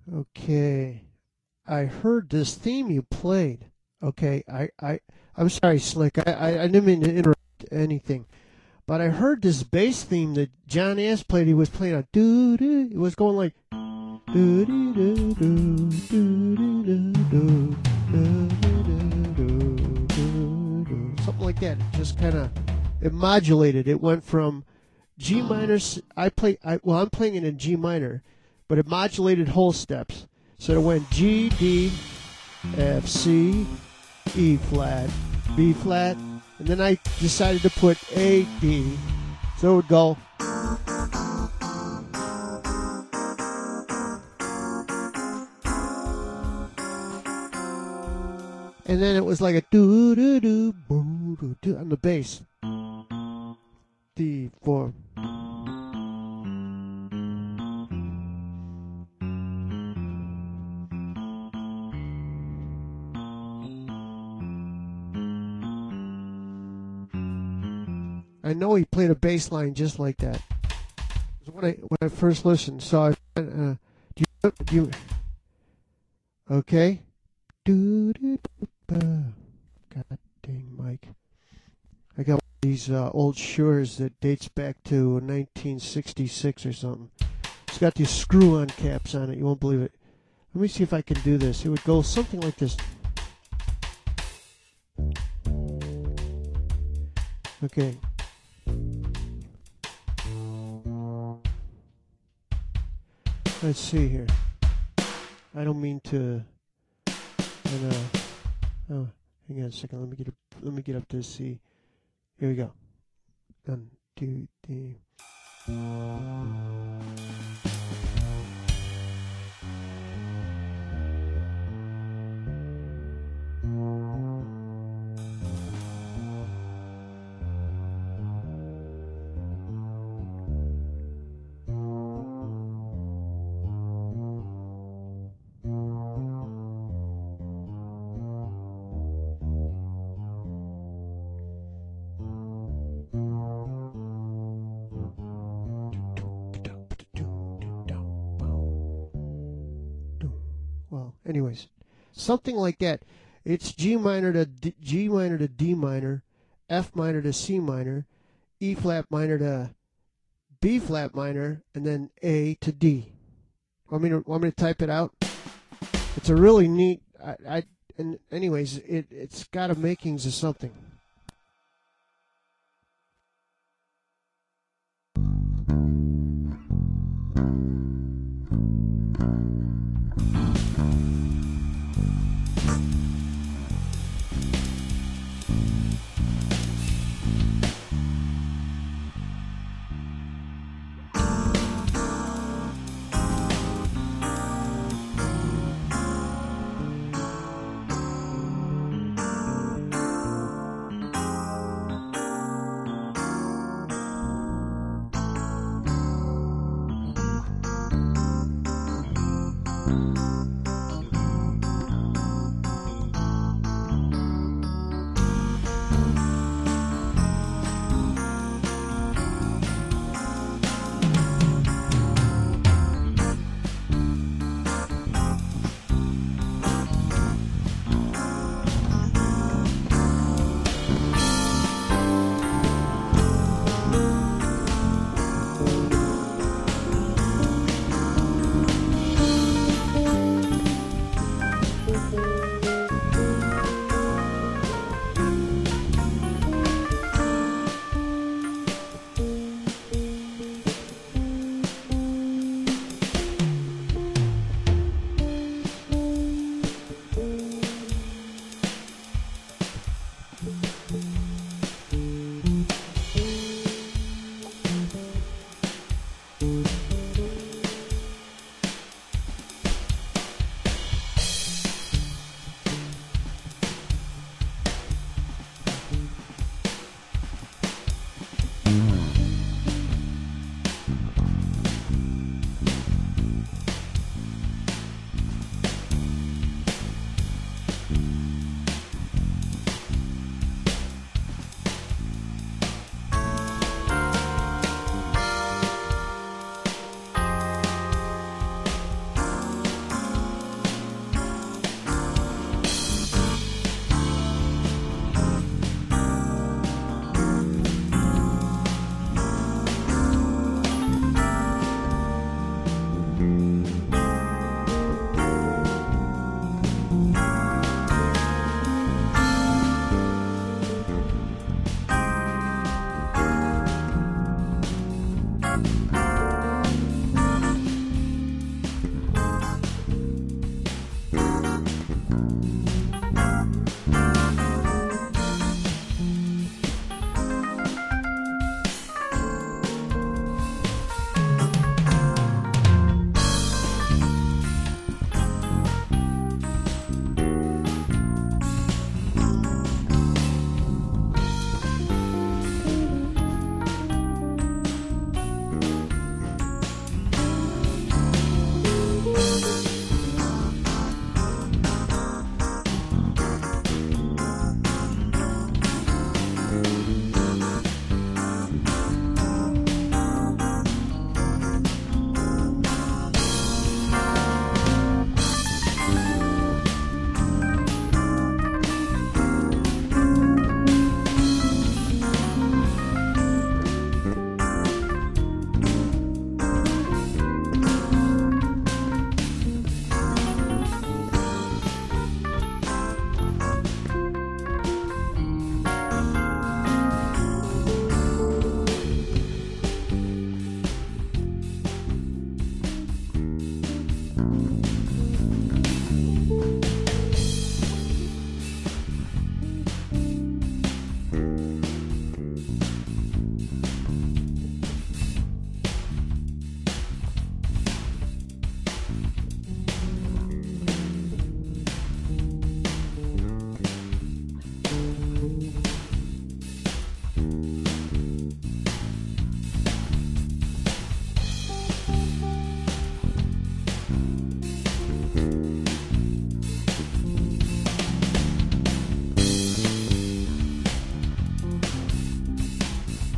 Okay. I heard this theme you played. Okay. I'm sorry, Slick. I didn't mean to interrupt anything. But I heard this bass theme that John Ass played. He was playing a doo doo. It was going like doo doo doo doo doo doo doo doo, something like that. It just kind of it modulated. It went from G minor. I'm playing it in G minor, but it modulated whole steps. So it went G, D, F, C, E flat, B flat, and then I decided to put A, D. So it would go. And then it was like a doo doo doo boo doo doo on the bass. D, 4. I know he played a bass line just like that. When I first listened, so do you okay? God dang, Mike! I got these old Shure that dates back to 1966 or something. It's got these screw-on caps on it. You won't believe it. Let me see if I can do this. It would go something like this. Okay. Let's see here. I don't mean to. Oh, hang on a second. Let me get up to C. Here we go. 1, 2, 3. Well, anyways, something like that. It's G minor to G minor to D minor, F minor to C minor, E flat minor to B flat minor, and then A to D. Want me to type it out? It's a really neat. And anyways, it's got a makings of something.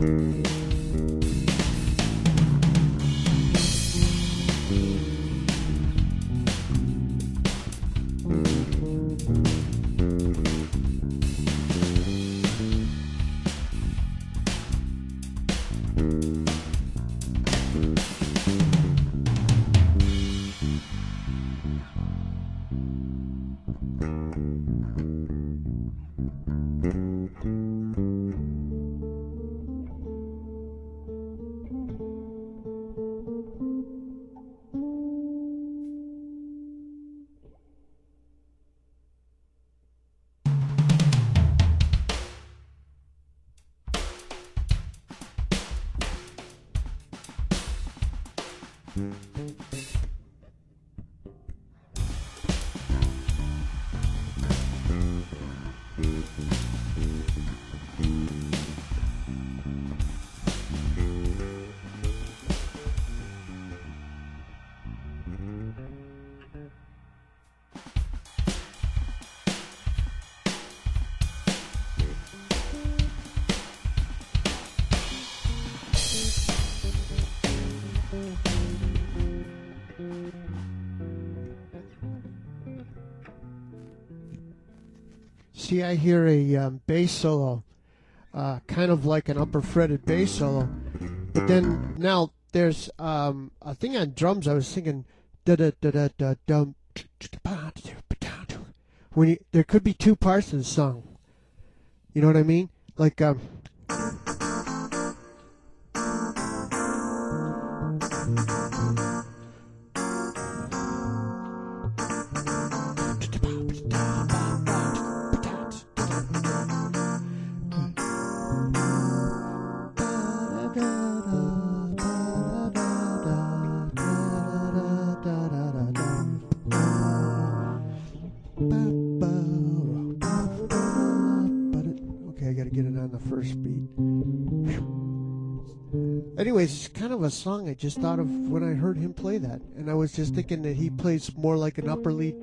See, I hear a bass solo, kind of like an upper fretted bass solo, but then now there's a thing on drums. I was thinking da da da da da dum. When there could be two parts to the song, you know what I mean? Like anyways, it's kind of a song I just thought of when I heard him play that, and I was just thinking that he plays more like an upper lead.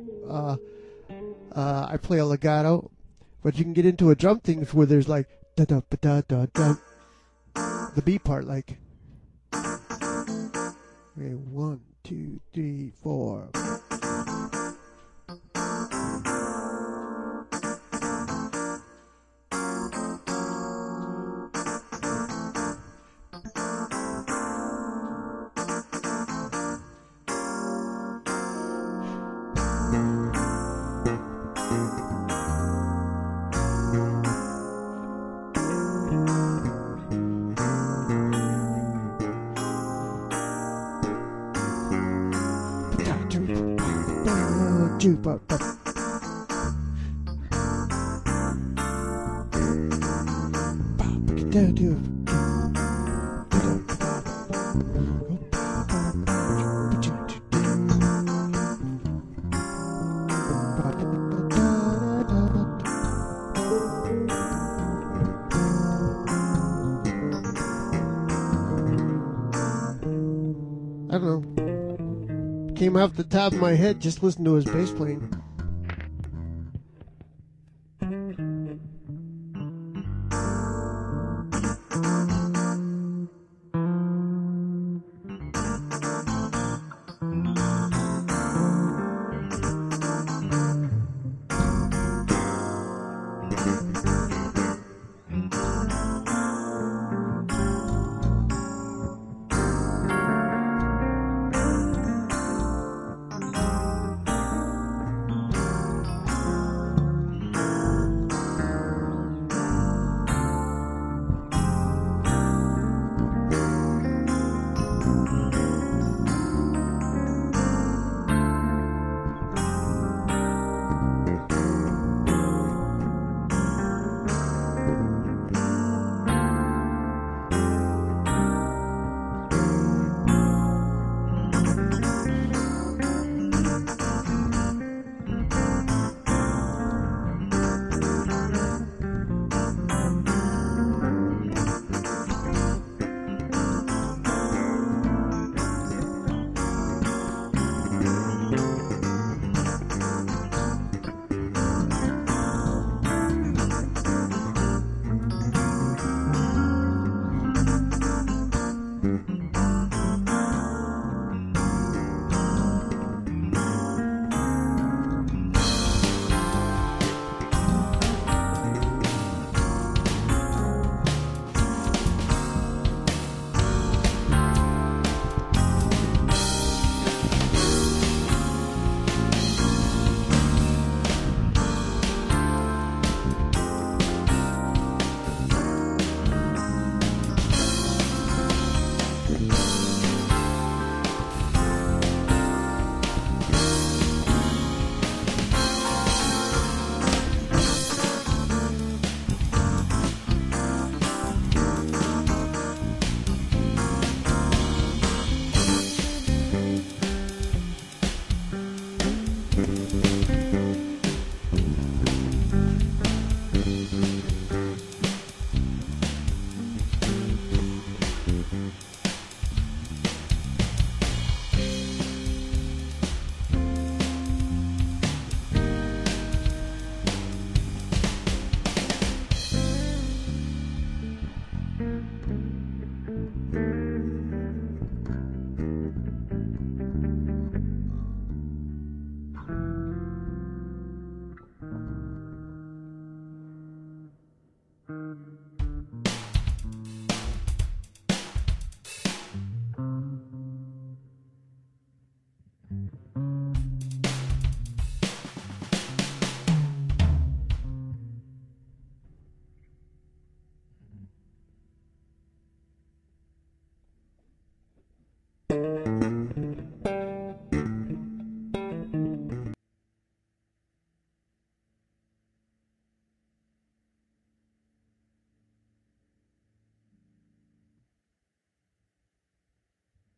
I play a legato, but you can get into a drum thing where there's like da da da da da, the B part, like okay, 1, 2, 3, 4. I don't know. Came off the top of my head just listening to his bass playing.